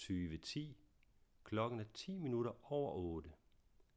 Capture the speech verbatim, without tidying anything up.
tyve ti. Klokken er ti minutter over otte.